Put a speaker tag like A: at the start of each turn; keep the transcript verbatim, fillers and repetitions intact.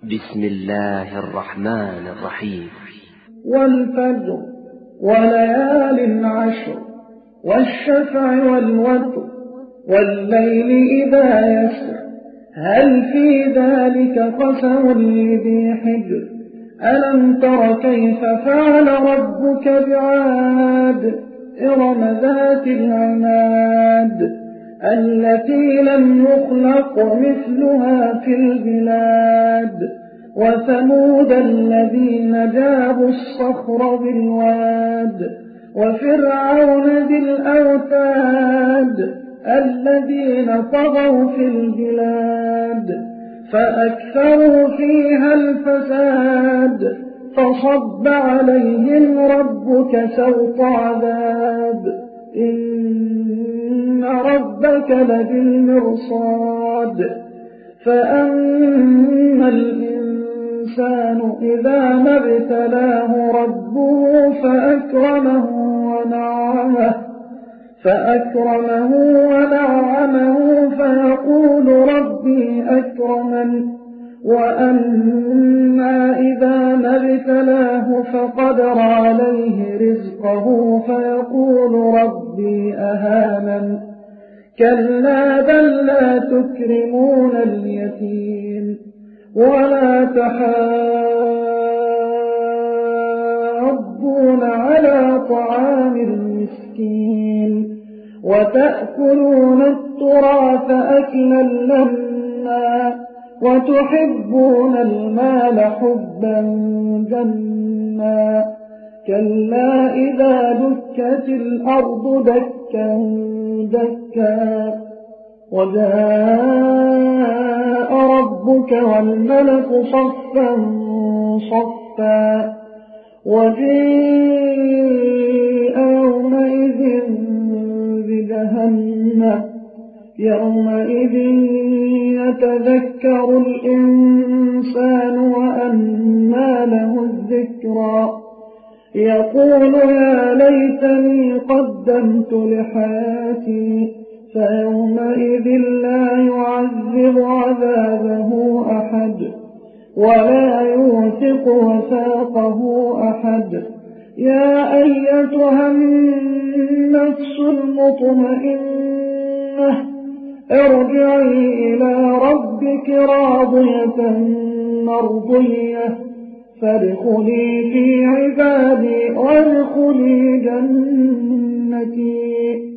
A: بسم الله الرحمن الرحيم.
B: والفجر وليال عشر والشفع والوتر والليل إذا يسر هل في ذلك قسم لذي حجر ألم تر كيف فعل ربك بعاد إرم ذات العماد التي لم يخلق مثلها في البلاد وثمود الذين جابوا الصخر بالواد وفرعون ذي الأوتاد الذين طغوا في البلاد فأكثروا فيها الفساد فصب عليهم ربك سوط عذاب إن ربك لبالمرصاد فأما الإنسان إذا ما ابتلاه ربه فأكرمه ونعمه فأكرمه ونعمه فيقول ربي أكرمن وأما إذا ما ابتلاه فقدر عليه رزقه فيقول ربي أهانن كلا بل لا تكرمون اليتيم ولا تحاضون على طعام المسكين وتأكلون التراث أكلا لما وتحبون المال حبا جما كلا إذا دكت الأرض دكا دكا وجاء ربك والملك صفا صفا وجيء يومئذ بجهنم يومئذ يتذكر الإنسان وأنى له الذكرى يقول يا ليتني قدمت لحياتي فيومئذ لا يعذب عذابه أحد ولا يوثق وثاقه أحد يا أيتها النفس المطمئنة ارجعي إلى ربك راضية مرضية فادخلي في عبادي وادخلي جنتي